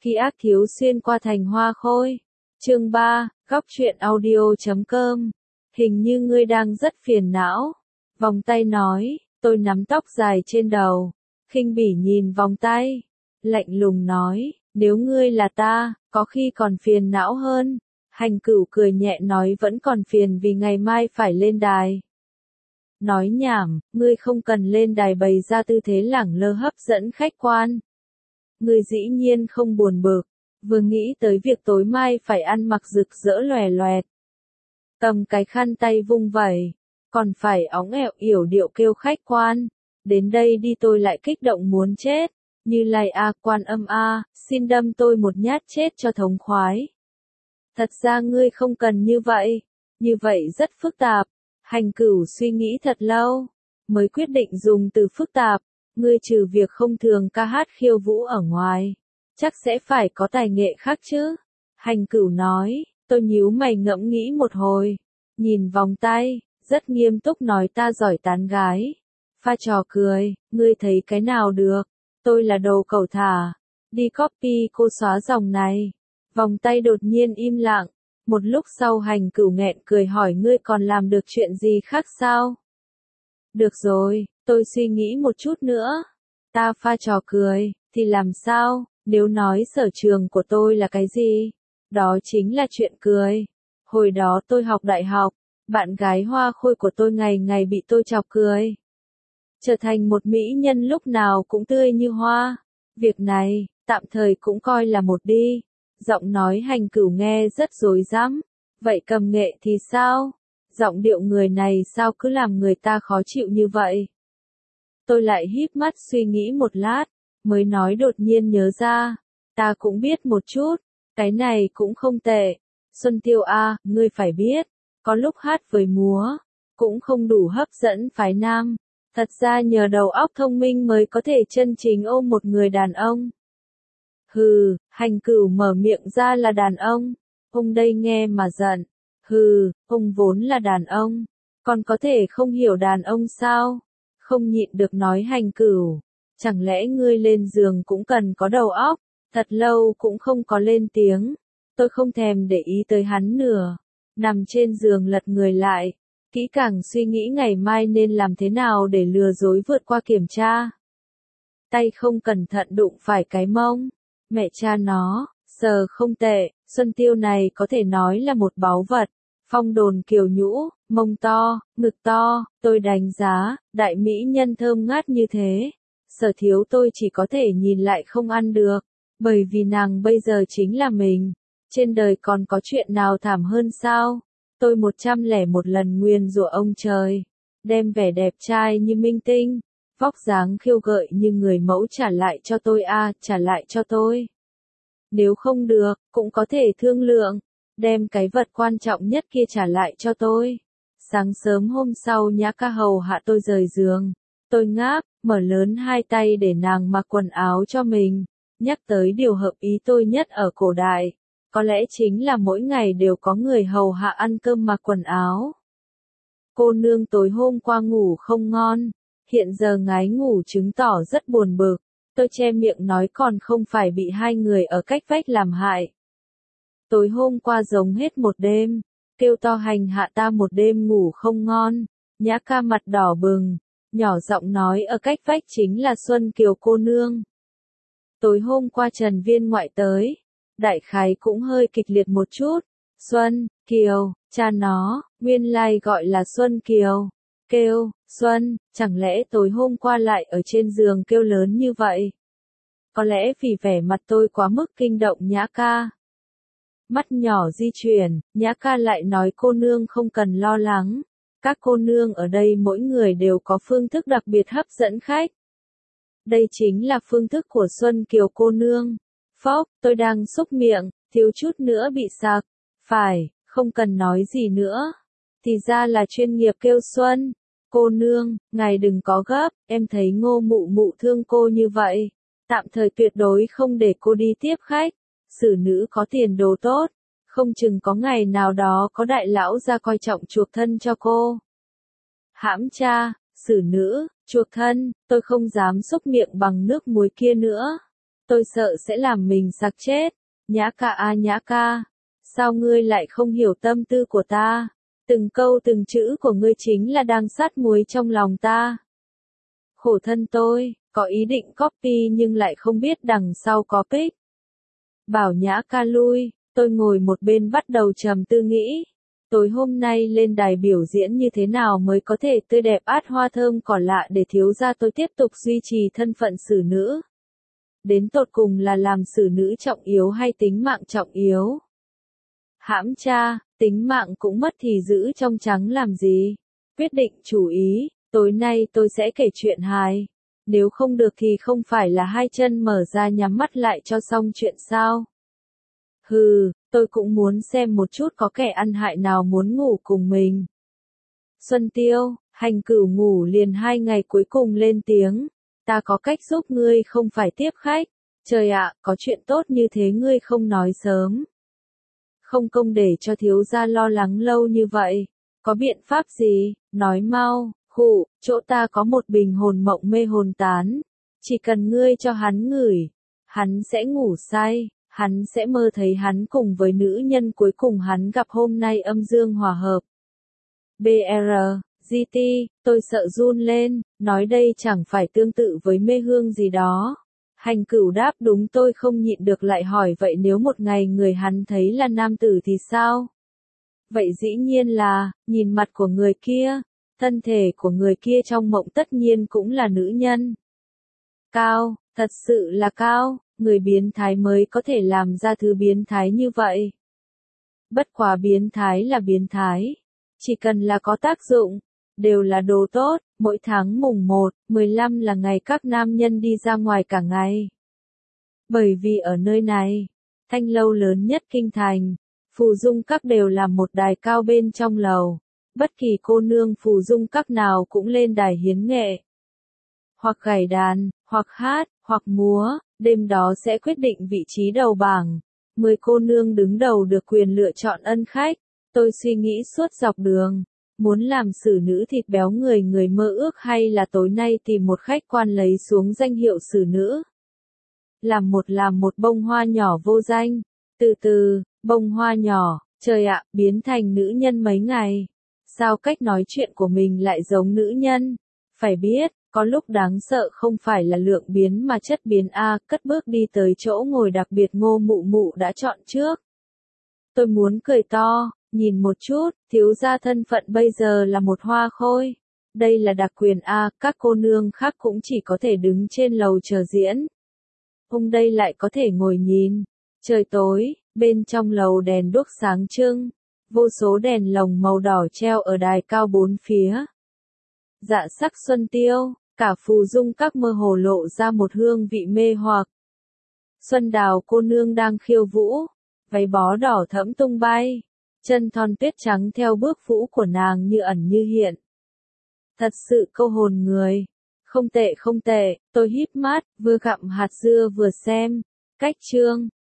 Khi ác thiếu xuyên qua thành hoa khôi. Chương 3, góc truyện audio.com. Hình như ngươi đang rất phiền não. Vòng tay nói, tôi nắm tóc dài trên đầu. Khinh bỉ nhìn vòng tay. Lạnh lùng nói, nếu ngươi là ta, có khi còn phiền não hơn. Hành Cửu cười nhẹ nói vẫn còn phiền vì ngày mai phải lên đài. Nói nhảm, ngươi không cần lên đài bày ra tư thế lẳng lơ hấp dẫn khách quan. Ngươi dĩ nhiên không buồn bực, vừa nghĩ tới việc tối mai phải ăn mặc rực rỡ lòe loẹt. Cầm cái khăn tay vung vẩy, còn phải óng ẹo yểu điệu kêu khách quan. Đến đây đi, tôi lại kích động muốn chết. Như Lai a, Quan Âm a, xin đâm tôi một nhát chết cho thống khoái. Thật ra ngươi không cần như vậy rất phức tạp. Hành Cửu suy nghĩ thật lâu, mới quyết định dùng từ phức tạp. Ngươi trừ việc không thường ca hát khiêu vũ ở ngoài, chắc sẽ phải có tài nghệ khác chứ. Hành Cửu nói, tôi nhíu mày ngẫm nghĩ một hồi, nhìn vòng tay, rất nghiêm túc nói ta giỏi tán gái. Pha trò cười, ngươi thấy cái nào được, tôi là đồ cẩu thả. Đi copy cô xóa dòng này. Vòng tay đột nhiên im lặng, một lúc sau Hành Cửu nghẹn cười hỏi ngươi còn làm được chuyện gì khác sao? Được rồi, tôi suy nghĩ một chút nữa. Ta pha trò cười, thì làm sao, nếu nói sở trường của tôi là cái gì? Đó chính là chuyện cười. Hồi đó tôi học đại học, bạn gái hoa khôi của tôi ngày ngày bị tôi chọc cười. Trở thành một mỹ nhân lúc nào cũng tươi như hoa. Việc này, tạm thời cũng coi là một đi. Giọng nói Hành Cửu nghe rất rối rắm. Vậy cầm nghệ thì sao? Giọng điệu người này sao cứ làm người ta khó chịu như vậy? Tôi lại híp mắt suy nghĩ một lát, mới nói đột nhiên nhớ ra. Ta cũng biết một chút, cái này cũng không tệ. Xuân Tiêu a, ngươi phải biết, có lúc hát với múa, cũng không đủ hấp dẫn phái nam. Thật ra nhờ đầu óc thông minh mới có thể chân chính ôm một người đàn ông. Hừ, Hành Cửu mở miệng ra là đàn ông. Ông đây nghe mà giận. Hừ, ông vốn là đàn ông. Còn có thể không hiểu đàn ông sao? Không nhịn được nói Hành Cửu. Chẳng lẽ ngươi lên giường cũng cần có đầu óc? Thật lâu cũng không có lên tiếng. Tôi không thèm để ý tới hắn nữa. Nằm trên giường lật người lại. Kỹ càng suy nghĩ ngày mai nên làm thế nào để lừa dối vượt qua kiểm tra. Tay không cẩn thận đụng phải cái mông. Mẹ cha nó, sờ không tệ, Xuân Tiêu này có thể nói là một báu vật. Phong đồn kiều nhũ, mông to, ngực to, tôi đánh giá, đại mỹ nhân thơm ngát như thế. Sở Thiếu tôi chỉ có thể nhìn lại không ăn được, bởi vì nàng bây giờ chính là mình. Trên đời còn có chuyện nào thảm hơn sao? Tôi 101 lần nguyền rủa ông trời, đem vẻ đẹp trai như minh tinh, vóc dáng khiêu gợi như người mẫu trả lại cho tôi trả lại cho tôi. Nếu không được, cũng có thể thương lượng, đem cái vật quan trọng nhất kia trả lại cho tôi. Sáng sớm hôm sau Nhã Ca hầu hạ tôi rời giường, tôi ngáp, mở lớn hai tay để nàng mặc quần áo cho mình, nhắc tới điều hợp ý tôi nhất ở cổ đại. Có lẽ chính là mỗi ngày đều có người hầu hạ ăn cơm mặc quần áo. Cô nương tối hôm qua ngủ không ngon, hiện giờ ngái ngủ chứng tỏ rất buồn bực. Tôi che miệng nói còn không phải bị hai người ở cách vách làm hại. Tối hôm qua giống hết một đêm, kêu to hành hạ ta một đêm ngủ không ngon. Nhã Ca mặt đỏ bừng, nhỏ giọng nói ở cách vách chính là Xuân Kiều cô nương. Tối hôm qua Trần Viên ngoại tới. Đại khái cũng hơi kịch liệt một chút. Xuân, Kiều, cha nó, nguyên lai gọi là Xuân Kiều. Kêu, Xuân, chẳng lẽ tối hôm qua lại ở trên giường kêu lớn như vậy? Có lẽ vì vẻ mặt tôi quá mức kinh động Nhã Ca. Mắt nhỏ di chuyển, Nhã Ca lại nói cô nương không cần lo lắng. Các cô nương ở đây mỗi người đều có phương thức đặc biệt hấp dẫn khách. Đây chính là phương thức của Xuân Kiều cô nương. Phốc, tôi đang xúc miệng, thiếu chút nữa bị sặc. Phải, không cần nói gì nữa. Thì ra là chuyên nghiệp kêu Xuân. Cô nương, ngài đừng có gấp, em thấy Ngô mụ mụ thương cô như vậy. Tạm thời tuyệt đối không để cô đi tiếp khách. Xử nữ có tiền đồ tốt. Không chừng có ngày nào đó có đại lão ra coi trọng chuộc thân cho cô. Hãm cha, xử nữ, chuộc thân, tôi không dám xúc miệng bằng nước muối kia nữa. tôi sợ sẽ làm mình sặc chết. Nhã ca à Nhã ca, sao ngươi lại không hiểu tâm tư của ta? Từng câu từng chữ của ngươi chính là đang sát muối trong lòng ta. Khổ thân tôi, có ý định copy nhưng lại không biết đằng sau có pic. Bảo Nhã ca lui, tôi ngồi một bên bắt đầu trầm tư nghĩ. Tối hôm nay lên đài biểu diễn như thế nào mới có thể tươi đẹp át hoa thơm cỏ lạ để thiếu gia tôi tiếp tục duy trì thân phận xử nữ. Đến tột cùng là làm xử nữ trọng yếu hay tính mạng trọng yếu? Hãm cha, tính mạng cũng mất thì giữ trong trắng làm gì? Quyết định chủ ý, tối nay tôi sẽ kể chuyện hài. Nếu không được thì không phải là hai chân mở ra nhắm mắt lại cho xong chuyện sao? Hừ, tôi cũng muốn xem một chút có kẻ ăn hại nào muốn ngủ cùng mình. Xuân Tiêu, Hành Cửu ngủ liền 2 ngày cuối cùng lên tiếng. Ta có cách giúp ngươi không phải tiếp khách. Trời ạ, có chuyện tốt như thế ngươi không nói sớm. Không công để cho thiếu gia lo lắng lâu như vậy. Có biện pháp gì, nói mau. Khụ, chỗ ta có một bình hồn mộng mê hồn tán. Chỉ cần ngươi cho hắn ngửi, hắn sẽ ngủ say, hắn sẽ mơ thấy hắn cùng với nữ nhân cuối cùng hắn gặp hôm nay âm dương hòa hợp. BR, GT, tôi sợ run lên, nói đây chẳng phải tương tự với mê hương gì đó. Hành Cửu đáp đúng, tôi không nhịn được lại hỏi vậy nếu một ngày người hắn thấy là nam tử thì sao? Vậy dĩ nhiên là, nhìn mặt của người kia, thân thể của người kia trong mộng tất nhiên cũng là nữ nhân. Cao, thật sự là cao, người biến thái mới có thể làm ra thứ biến thái như vậy. Bất quá biến thái là biến thái, chỉ cần là có tác dụng, đều là đồ tốt. Mỗi tháng mùng 1, 15 là ngày các nam nhân đi ra ngoài cả ngày. Bởi vì ở nơi này, thanh lâu lớn nhất kinh thành, Phù Dung Các đều là một đài cao bên trong lầu. Bất kỳ cô nương Phù Dung Các nào cũng lên đài hiến nghệ. Hoặc gảy đàn, hoặc hát, hoặc múa, đêm đó sẽ quyết định vị trí đầu bảng. 10 cô nương đứng đầu được quyền lựa chọn ân khách. Tôi suy nghĩ suốt dọc đường. Muốn làm xử nữ thịt béo người người mơ ước hay là tối nay tìm một khách quan lấy xuống danh hiệu xử nữ. Làm một bông hoa nhỏ vô danh. Từ từ, bông hoa nhỏ, trời ạ, biến thành nữ nhân mấy ngày. Sao cách nói chuyện của mình lại giống nữ nhân? Phải biết, có lúc đáng sợ không phải là lượng biến mà chất biến A, cất bước đi tới chỗ ngồi đặc biệt Ngô Mụ Mụ đã chọn trước. Tôi muốn cười to. Nhìn một chút, thiếu gia thân phận bây giờ là một hoa khôi. Đây là đặc quyền A, các cô nương khác cũng chỉ có thể đứng trên lầu chờ diễn. Ông đây lại có thể ngồi nhìn. Trời tối, bên trong lầu đèn đuốc sáng trưng. Vô số đèn lồng màu đỏ treo ở đài cao bốn phía. Dạ sắc Xuân Tiêu, cả Phù Dung Các mơ hồ lộ ra một hương vị mê hoặc. Xuân Đào cô nương đang khiêu vũ, váy bó đỏ thẫm tung bay. Chân thon tuyết trắng theo bước vũ của nàng như ẩn như hiện. Thật sự câu hồn người. Không tệ, tôi híp mắt, vừa gặm hạt dưa vừa xem. Cách chương.